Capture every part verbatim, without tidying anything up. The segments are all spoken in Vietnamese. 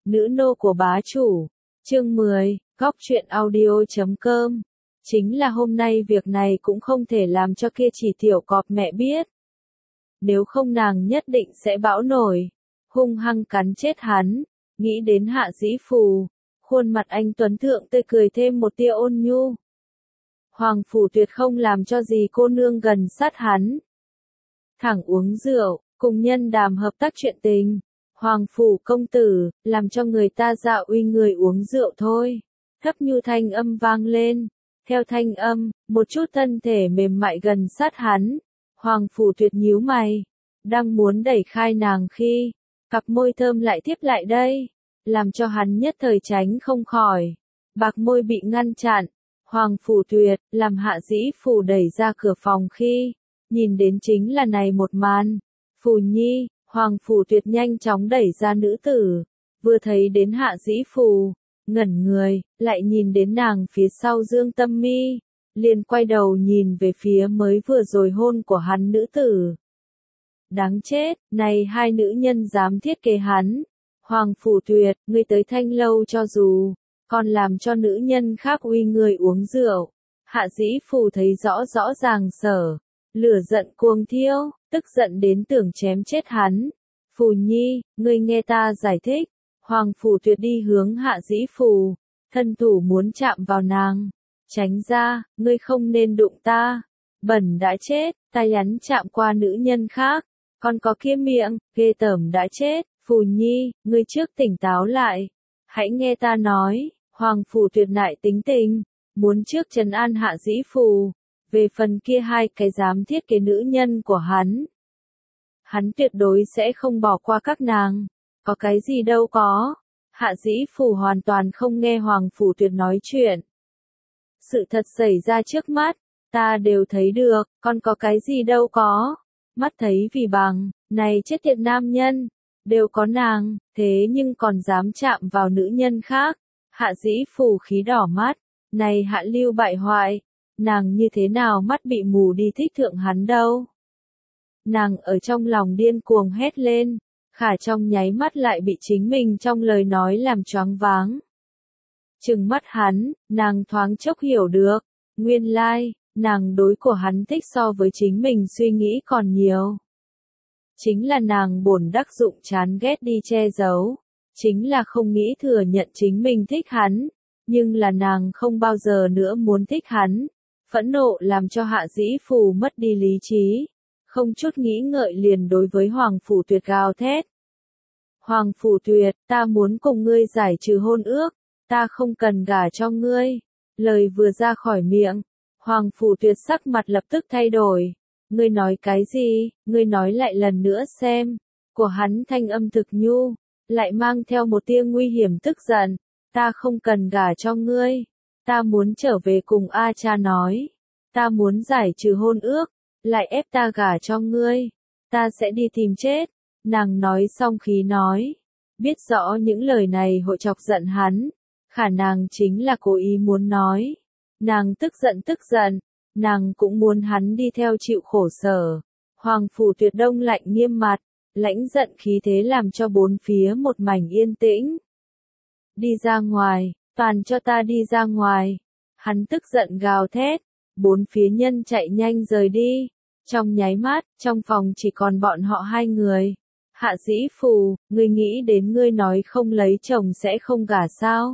Nữ nô của bá chủ. Chương mười, góc truyện audio chấm com. Chính là hôm nay việc này cũng không thể làm cho kia chỉ tiểu cọp mẹ biết. Nếu không nàng nhất định sẽ bão nổi, hung hăng cắn chết hắn. Nghĩ đến Hạ Dĩ Phù, khuôn mặt anh tuấn thượng tươi cười thêm một tia ôn nhu. Hoàng phủ tuyệt không làm cho gì cô nương gần sát hắn. Thẳng uống rượu, cùng nhân đàm hợp tác chuyện tình. Hoàng phủ công tử, làm cho người ta dạo uy người uống rượu thôi. Thấp như thanh âm vang lên. Theo thanh âm, một chút thân thể mềm mại gần sát hắn. Hoàng phủ tuyệt nhíu mày. Đang muốn đẩy khai nàng khi, cặp môi thơm lại tiếp lại đây. Làm cho hắn nhất thời tránh không khỏi. Bạc môi bị ngăn chặn. Hoàng phủ tuyệt, làm Hạ Dĩ Phù đẩy ra cửa phòng khi, nhìn đến chính là này một màn. Phù nhi, Hoàng phủ tuyệt nhanh chóng đẩy ra nữ tử, vừa thấy đến Hạ Dĩ Phù, ngẩn người, lại nhìn đến nàng phía sau Dương Tâm Mi, liền quay đầu nhìn về phía mới vừa rồi hôn của hắn nữ tử. Đáng chết, này hai nữ nhân dám thiết kế hắn. Hoàng phủ tuyệt, ngươi tới Thanh lâu cho dù, còn làm cho nữ nhân khác uy người uống rượu. Hạ Dĩ Phù thấy rõ rõ ràng sở, lửa giận cuồng thiêu, tức giận đến tưởng chém chết hắn. Phù nhi, ngươi nghe ta giải thích. Hoàng phủ tuyệt đi hướng Hạ Dĩ Phù, thân thủ muốn chạm vào nàng. Tránh ra, ngươi không nên đụng ta. Bẩn đã chết, ta nhắn chạm qua nữ nhân khác. Còn có kia miệng, ghê tởm đã chết. Phù nhi, ngươi trước tỉnh táo lại. Hãy nghe ta nói. Hoàng phủ tuyệt nại tính tình, muốn trước trấn an Hạ Dĩ Phù. Về phần kia hai cái dám thiết kế nữ nhân của hắn, hắn tuyệt đối sẽ không bỏ qua các nàng. Có cái gì đâu có. Hạ Dĩ Phù hoàn toàn không nghe Hoàng phủ tuyệt nói chuyện. Sự thật xảy ra trước mắt, ta đều thấy được, còn có cái gì đâu có. Mắt thấy vì bằng, này chết tiệt nam nhân, đều có nàng, thế nhưng còn dám chạm vào nữ nhân khác. Hạ Dĩ Phù khí đỏ mắt, này Hạ lưu bại hoại, nàng như thế nào mắt bị mù đi thích thượng hắn đâu. Nàng ở trong lòng điên cuồng hét lên, khả trong nháy mắt lại bị chính mình trong lời nói làm choáng váng. Trừng mắt hắn, nàng thoáng chốc hiểu được, nguyên lai, nàng đối của hắn thích so với chính mình suy nghĩ còn nhiều. Chính là nàng bổn đắc dụng chán ghét đi che giấu, chính là không nghĩ thừa nhận chính mình thích hắn, nhưng là nàng không bao giờ nữa muốn thích hắn. Phẫn nộ làm cho Hạ Dĩ Phù mất đi lý trí, không chút nghĩ ngợi liền đối với Hoàng phủ tuyệt gào thét. Hoàng phủ tuyệt, ta muốn cùng ngươi giải trừ hôn ước, ta không cần gả cho ngươi. Lời vừa ra khỏi miệng, Hoàng phủ tuyệt sắc mặt lập tức thay đổi. Ngươi nói cái gì, ngươi nói lại lần nữa xem. Của hắn thanh âm thực nhu, lại mang theo một tia nguy hiểm tức giận. Ta không cần gả cho ngươi. Ta muốn trở về cùng A cha nói. Ta muốn giải trừ hôn ước, lại ép ta gả cho ngươi. Ta sẽ đi tìm chết. Nàng nói xong khí nói. Biết rõ những lời này hội chọc giận hắn. Khả nàng chính là cố ý muốn nói. Nàng tức giận tức giận. Nàng cũng muốn hắn đi theo chịu khổ sở. Hoàng phủ tuyệt đông lạnh nghiêm mặt. Lãnh giận khí thế làm cho bốn phía một mảnh yên tĩnh. Đi ra ngoài, toàn cho ta đi ra ngoài. Hắn tức giận gào thét. Bốn phía nhân chạy nhanh rời đi. Trong nháy mắt, trong phòng chỉ còn bọn họ hai người. Hạ Dĩ Phù, ngươi nghĩ đến ngươi nói không lấy chồng sẽ không gả sao?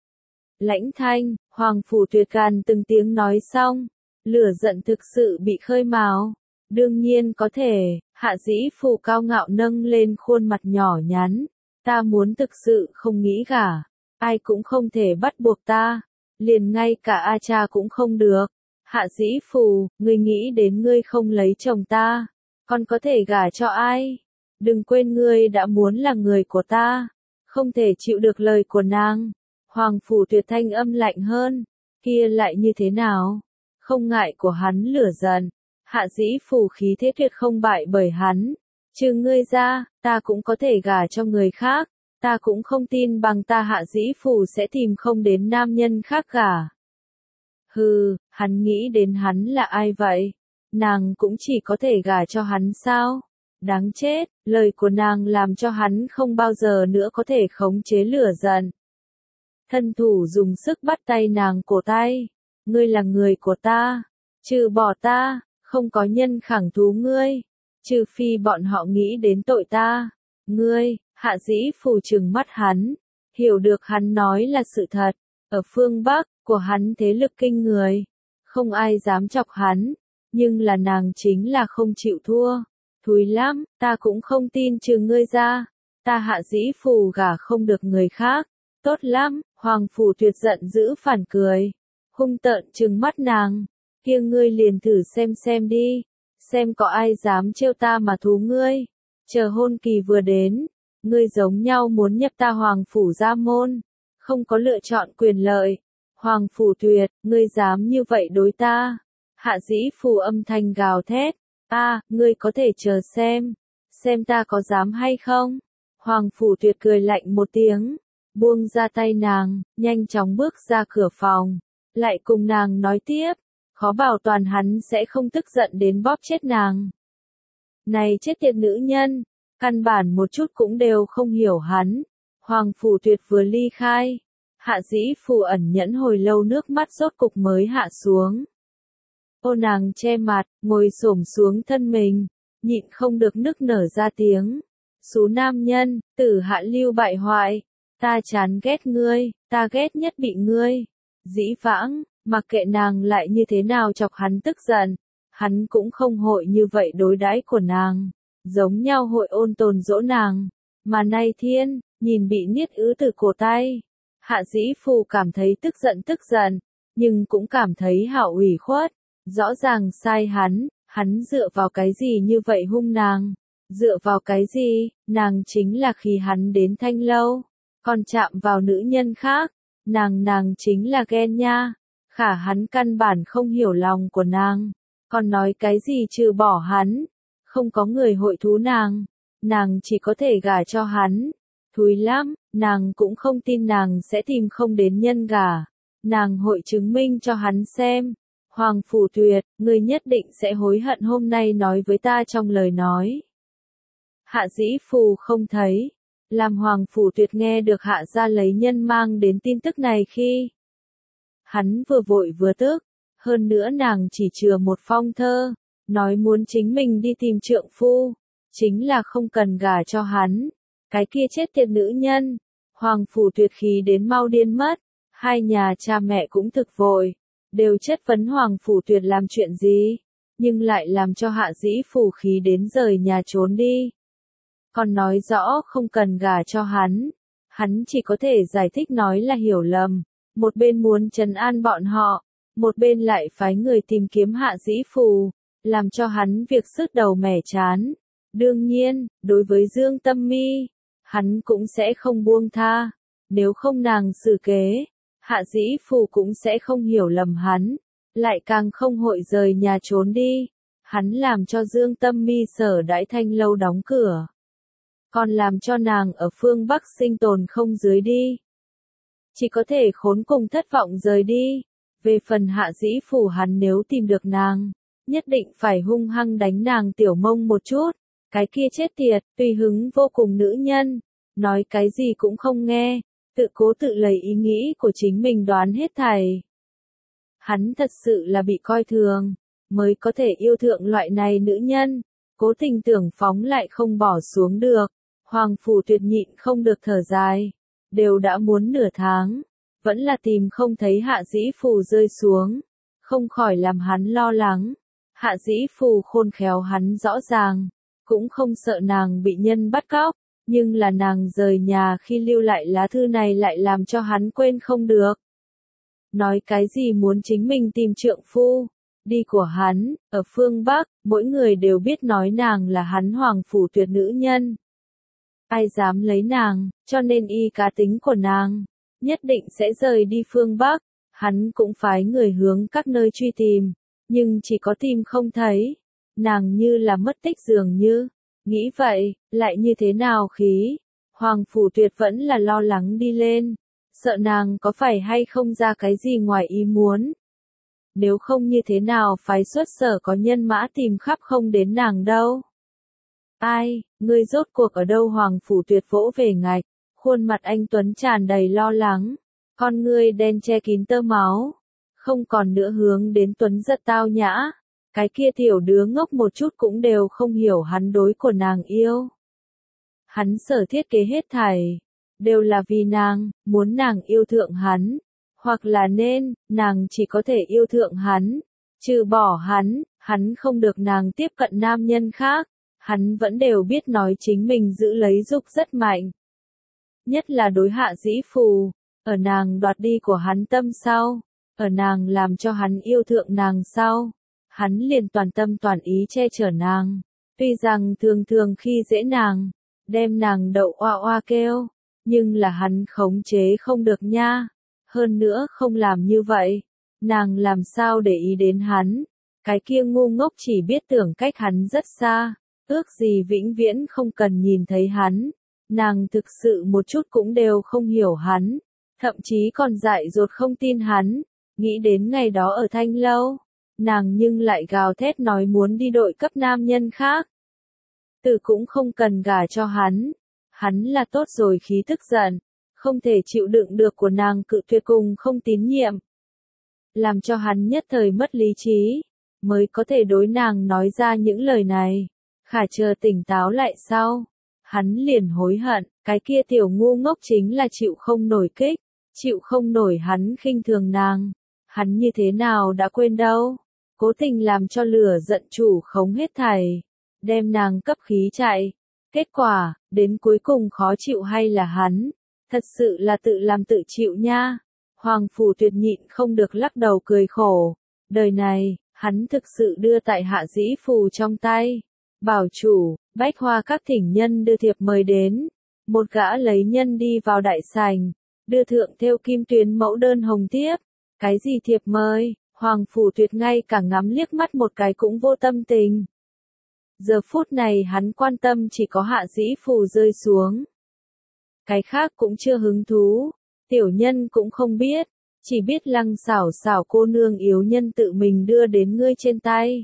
Lãnh thanh, Hoàng phủ tuyệt gàn từng tiếng nói xong. Lửa giận thực sự bị khơi mào. Đương nhiên có thể, Hạ Dĩ Phù cao ngạo nâng lên khuôn mặt nhỏ nhắn. Ta muốn thực sự không nghĩ gả. Ai cũng không thể bắt buộc ta. Liền ngay cả A cha cũng không được. Hạ Dĩ Phù, ngươi nghĩ đến ngươi không lấy chồng ta, còn có thể gả cho ai? Đừng quên ngươi đã muốn là người của ta, không thể chịu được lời của nàng. Hoàng phủ tuyệt thanh âm lạnh hơn, kia lại như thế nào? Không ngại của hắn lửa giận, Hạ Dĩ Phù khí thế tuyệt không bại bởi hắn. Trừ ngươi ra, ta cũng có thể gả cho người khác, ta cũng không tin bằng ta Hạ Dĩ Phù sẽ tìm không đến nam nhân khác gả. Hừ, hắn nghĩ đến hắn là ai vậy? Nàng cũng chỉ có thể gả cho hắn sao? Đáng chết, lời của nàng làm cho hắn không bao giờ nữa có thể khống chế lửa giận. Thân thủ dùng sức bắt tay nàng cổ tay. Ngươi là người của ta. Trừ bỏ ta, không có nhân khẳng thú ngươi. Trừ phi bọn họ nghĩ đến tội ta. Ngươi, Hạ Dĩ Phù trừng mắt hắn. Hiểu được hắn nói là sự thật. Ở phương Bắc, của hắn thế lực kinh người. Không ai dám chọc hắn. Nhưng là nàng chính là không chịu thua. Thúi lắm, ta cũng không tin trừ ngươi ra. Ta Hạ Dĩ Phù gả không được người khác. Tốt lắm, Hoàng Phủ Tuyệt giận dữ phản cười. Hung tợn trừng mắt nàng. Kia ngươi liền thử xem xem đi. Xem có ai dám trêu ta mà thú ngươi. Chờ hôn kỳ vừa đến. Ngươi giống nhau muốn nhập ta Hoàng Phủ gia môn. Không có lựa chọn quyền lợi. Hoàng Phủ Tuyệt, ngươi dám như vậy đối ta. Hạ Dĩ Phù âm thanh gào thét. A, ngươi có thể chờ xem. Xem ta có dám hay không. Hoàng Phủ Tuyệt cười lạnh một tiếng. Buông ra tay nàng, nhanh chóng bước ra cửa phòng. Lại cùng nàng nói tiếp. Khó bảo toàn hắn sẽ không tức giận đến bóp chết nàng. Này chết tiệt nữ nhân. Căn bản một chút cũng đều không hiểu hắn. Hoàng Phủ Tuyệt vừa ly khai. Hạ Dĩ Phù ẩn nhẫn hồi lâu nước mắt rốt cục mới hạ xuống. Ô nàng che mặt, ngồi xổm xuống thân mình, nhịn không được nức nở ra tiếng. Số nam nhân, tử hạ lưu bại hoại, ta chán ghét ngươi, ta ghét nhất bị ngươi. Dĩ vãng, mặc kệ nàng lại như thế nào chọc hắn tức giận, hắn cũng không hội như vậy đối đãi của nàng, giống nhau hội ôn tồn dỗ nàng. Mà nay thiên, nhìn bị niết ứ từ cổ tay, Hạ Dĩ Phù cảm thấy tức giận tức giận, nhưng cũng cảm thấy hảo ủy khuất. Rõ ràng sai hắn, hắn dựa vào cái gì như vậy hung nàng? Dựa vào cái gì? Nàng chính là khi hắn đến Thanh Lâu, còn chạm vào nữ nhân khác. Nàng nàng chính là ghen nha. Khả hắn căn bản không hiểu lòng của nàng. Còn nói cái gì trừ bỏ hắn? Không có người hội thú nàng. Nàng chỉ có thể gả cho hắn. Thúi lắm, nàng cũng không tin nàng sẽ tìm không đến nhân gả. Nàng hội chứng minh cho hắn xem. Hoàng Phủ Tuyệt, ngươi nhất định sẽ hối hận hôm nay nói với ta trong lời nói. Hạ Dĩ Phù không thấy. Làm Hoàng Phủ Tuyệt nghe được Hạ gia lấy nhân mang đến tin tức này khi. Hắn vừa vội vừa tức. Hơn nữa nàng chỉ chừa một phong thơ. Nói muốn chính mình đi tìm trượng phu. Chính là không cần gả cho hắn. Cái kia chết tiệt nữ nhân. Hoàng Phủ Tuyệt khí đến mau điên mất. Hai nhà cha mẹ cũng thực vội. Đều chất vấn Hoàng Phủ Tuyệt làm chuyện gì, nhưng lại làm cho Hạ Dĩ Phù khí đến rời nhà trốn đi. Còn nói rõ không cần gả cho hắn, hắn chỉ có thể giải thích nói là hiểu lầm, một bên muốn trấn an bọn họ, một bên lại phái người tìm kiếm Hạ Dĩ Phù, làm cho hắn việc sứt đầu mẻ chán. Đương nhiên, đối với Dương Tâm Mi, hắn cũng sẽ không buông tha, nếu không nàng xử kế. Hạ Dĩ Phù cũng sẽ không hiểu lầm hắn, lại càng không hội rời nhà trốn đi. Hắn làm cho Dương Tâm Mi sở đãi Thanh Lâu đóng cửa, còn làm cho nàng ở phương Bắc sinh tồn không dưới đi. Chỉ có thể khốn cùng thất vọng rời đi. Về phần Hạ Dĩ Phù hắn nếu tìm được nàng, nhất định phải hung hăng đánh nàng tiểu mông một chút. Cái kia chết tiệt, tùy hứng vô cùng nữ nhân, nói cái gì cũng không nghe. Tự cố tự lấy ý nghĩ của chính mình đoán hết thảy. Hắn thật sự là bị coi thường, mới có thể yêu thượng loại này nữ nhân, cố tình tưởng phóng lại không bỏ xuống được. Hoàng Phủ Tuyệt nhịn không được thở dài, đều đã muốn nửa tháng, vẫn là tìm không thấy Hạ Dĩ Phù rơi xuống, không khỏi làm hắn lo lắng. Hạ Dĩ Phù khôn khéo hắn rõ ràng, cũng không sợ nàng bị nhân bắt cóc. Nhưng là nàng rời nhà khi lưu lại lá thư này lại làm cho hắn quên không được. Nói cái gì muốn chính mình tìm trượng phu, đi của hắn, ở phương Bắc, mỗi người đều biết nói nàng là hắn Hoàng Phủ Tuyệt nữ nhân. Ai dám lấy nàng, cho nên y cá tính của nàng, nhất định sẽ rời đi phương Bắc. Hắn cũng phái người hướng các nơi truy tìm, nhưng chỉ có tìm không thấy. Nàng như là mất tích dường như. Nghĩ vậy, lại như thế nào khí? Hoàng Phủ Tuyệt vẫn là lo lắng đi lên, sợ nàng có phải hay không ra cái gì ngoài ý muốn. Nếu không như thế nào phái xuất sở có nhân mã tìm khắp không đến nàng đâu. Ai, ngươi rốt cuộc ở đâu? Hoàng Phủ Tuyệt vỗ về ngạch, khuôn mặt anh Tuấn tràn đầy lo lắng, con ngươi đen che kín tơ máu, không còn nữa hướng đến Tuấn Giật tao nhã. Cái kia tiểu đứa ngốc một chút cũng đều không hiểu hắn đối của nàng yêu. Hắn sở thiết kế hết thảy, đều là vì nàng, muốn nàng yêu thượng hắn, hoặc là nên, nàng chỉ có thể yêu thượng hắn, trừ bỏ hắn, hắn không được nàng tiếp cận nam nhân khác, hắn vẫn đều biết nói chính mình giữ lấy dục rất mạnh. Nhất là đối Hạ Dĩ Phù, ở nàng đoạt đi của hắn tâm sau, ở nàng làm cho hắn yêu thượng nàng sau, hắn liền toàn tâm toàn ý che chở nàng, tuy rằng thường thường khi dễ nàng, đem nàng đậu oa oa kêu, nhưng là hắn khống chế không được nha, hơn nữa không làm như vậy, nàng làm sao để ý đến hắn, cái kia ngu ngốc chỉ biết tưởng cách hắn rất xa, ước gì vĩnh viễn không cần nhìn thấy hắn, nàng thực sự một chút cũng đều không hiểu hắn, thậm chí còn dại dột không tin hắn, nghĩ đến ngày đó ở Thanh Lâu, nàng nhưng lại gào thét nói muốn đi đội cấp nam nhân khác. Tử cũng không cần gả cho hắn, hắn là tốt rồi khí tức giận, không thể chịu đựng được của nàng cự tuyệt cùng không tín nhiệm. Làm cho hắn nhất thời mất lý trí, mới có thể đối nàng nói ra những lời này. Khả chờ tỉnh táo lại sau, hắn liền hối hận, cái kia tiểu ngu ngốc chính là chịu không nổi kích, chịu không nổi hắn khinh thường nàng. Hắn như thế nào đã quên đâu, cố tình làm cho lửa giận chủ khống hết thảy, đem nàng cấp khí chạy. Kết quả, đến cuối cùng khó chịu hay là hắn, thật sự là tự làm tự chịu nha. Hoàng Phủ Tuyệt nhịn không được lắc đầu cười khổ, đời này, hắn thực sự đưa tại Hạ Dĩ Phù trong tay. Bảo chủ, Bách Hoa các thỉnh nhân đưa thiệp mời đến, một gã lấy nhân đi vào đại sảnh, đưa thượng theo kim tuyến mẫu đơn hồng thiếp. Cái gì thiệp mời, Hoàng Phủ Tuyệt ngay cả ngắm liếc mắt một cái cũng vô tâm tình. Giờ phút này hắn quan tâm chỉ có Hạ Dĩ Phù rơi xuống. Cái khác cũng chưa hứng thú, tiểu nhân cũng không biết, chỉ biết Lăng Xảo Xảo cô nương yếu nhân tự mình đưa đến ngươi trên tay.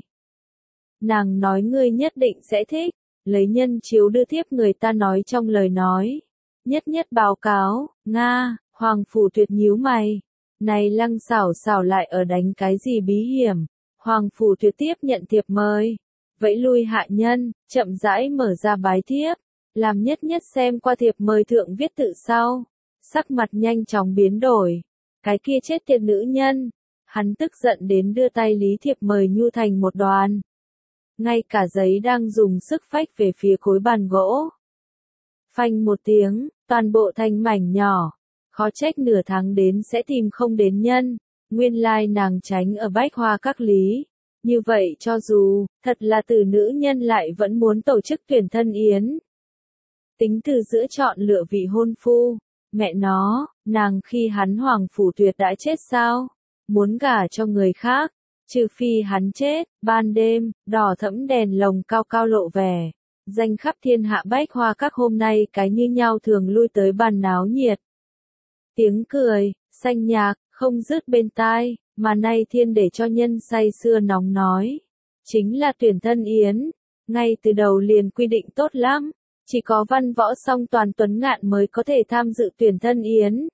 Nàng nói ngươi nhất định sẽ thích, lấy nhân chiếu đưa thiếp người ta nói trong lời nói. Nhất nhất báo cáo, Nga, Hoàng Phủ Tuyệt nhíu mày. Này Lăng Xảo Xảo lại ở đánh cái gì bí hiểm, Hoàng Phủ Tuyệt tiếp nhận thiệp mời, vẫy lui hạ nhân, chậm rãi mở ra bái thiếp, làm nhất nhất xem qua thiệp mời thượng viết tự sau, sắc mặt nhanh chóng biến đổi, cái kia chết tiệt nữ nhân, hắn tức giận đến đưa tay lý thiệp mời nhu thành một đoàn, ngay cả giấy đang dùng sức phách về phía khối bàn gỗ. Phanh một tiếng, toàn bộ thành mảnh nhỏ. Khó trách nửa tháng đến sẽ tìm không đến nhân, nguyên lai nàng tránh ở Bách Hoa các lý. Như vậy cho dù, thật là từ nữ nhân lại vẫn muốn tổ chức tuyển thân yến. Tính từ giữa chọn lựa vị hôn phu, mẹ nó, nàng khi hắn Hoàng Phủ Tuyệt đã chết sao? Muốn gả cho người khác, trừ phi hắn chết, ban đêm, đỏ thẫm đèn lồng cao cao lộ vẻ. Danh khắp thiên hạ Bách Hoa các hôm nay cái như nhau thường lui tới bàn náo nhiệt. Tiếng cười, xanh nhạc, không dứt bên tai, mà nay thiên để cho nhân say sưa nóng nói. Chính là tuyển thân yến, ngay từ đầu liền quy định tốt lắm, chỉ có văn võ song toàn tuấn ngạn mới có thể tham dự tuyển thân yến.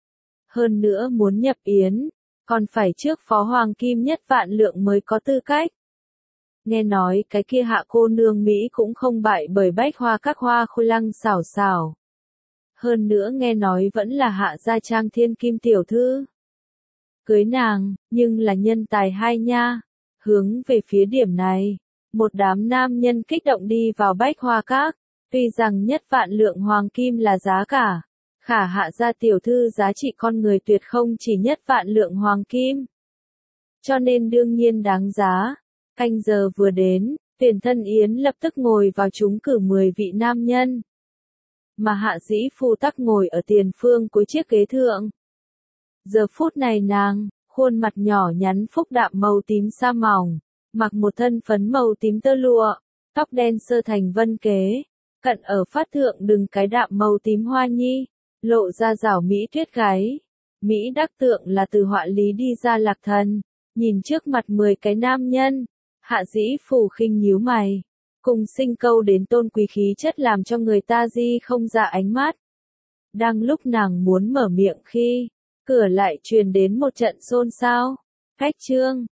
Hơn nữa muốn nhập yến, còn phải trước phó hoàng kim nhất vạn lượng mới có tư cách. Nghe nói cái kia Hạ cô nương Mỹ cũng không bại bởi Bách Hoa các hoa khôi Lăng Xảo Xảo. Hơn nữa nghe nói vẫn là Hạ gia trang thiên kim tiểu thư. Cưới nàng, nhưng là nhân tài hai nha. Hướng về phía điểm này, một đám nam nhân kích động đi vào Bách Hoa các, tuy rằng nhất vạn lượng hoàng kim là giá cả, khả Hạ gia tiểu thư giá trị con người tuyệt không chỉ nhất vạn lượng hoàng kim. Cho nên đương nhiên đáng giá. Canh giờ vừa đến, tuyển thân yến lập tức ngồi vào trúng cử mười vị nam nhân. Mà Hạ Dĩ Phù tắc ngồi ở tiền phương cuối chiếc ghế thượng. Giờ phút này nàng, khuôn mặt nhỏ nhắn phúc đạm màu tím sa mỏng, mặc một thân phấn màu tím tơ lụa, tóc đen sơ thành vân kế, cận ở phát thượng đừng cái đạm màu tím hoa nhi, lộ ra rảo mỹ tuyết gáy. Mỹ đắc tượng là từ họa lý đi ra lạc thần, nhìn trước mặt mười cái nam nhân, Hạ Dĩ Phù khinh nhíu mày, cùng sinh câu đến tôn quý khí chất làm cho người ta di không ra ánh mắt. Đang lúc nàng muốn mở miệng khi cửa lại truyền đến một trận xôn xao. Khách trương,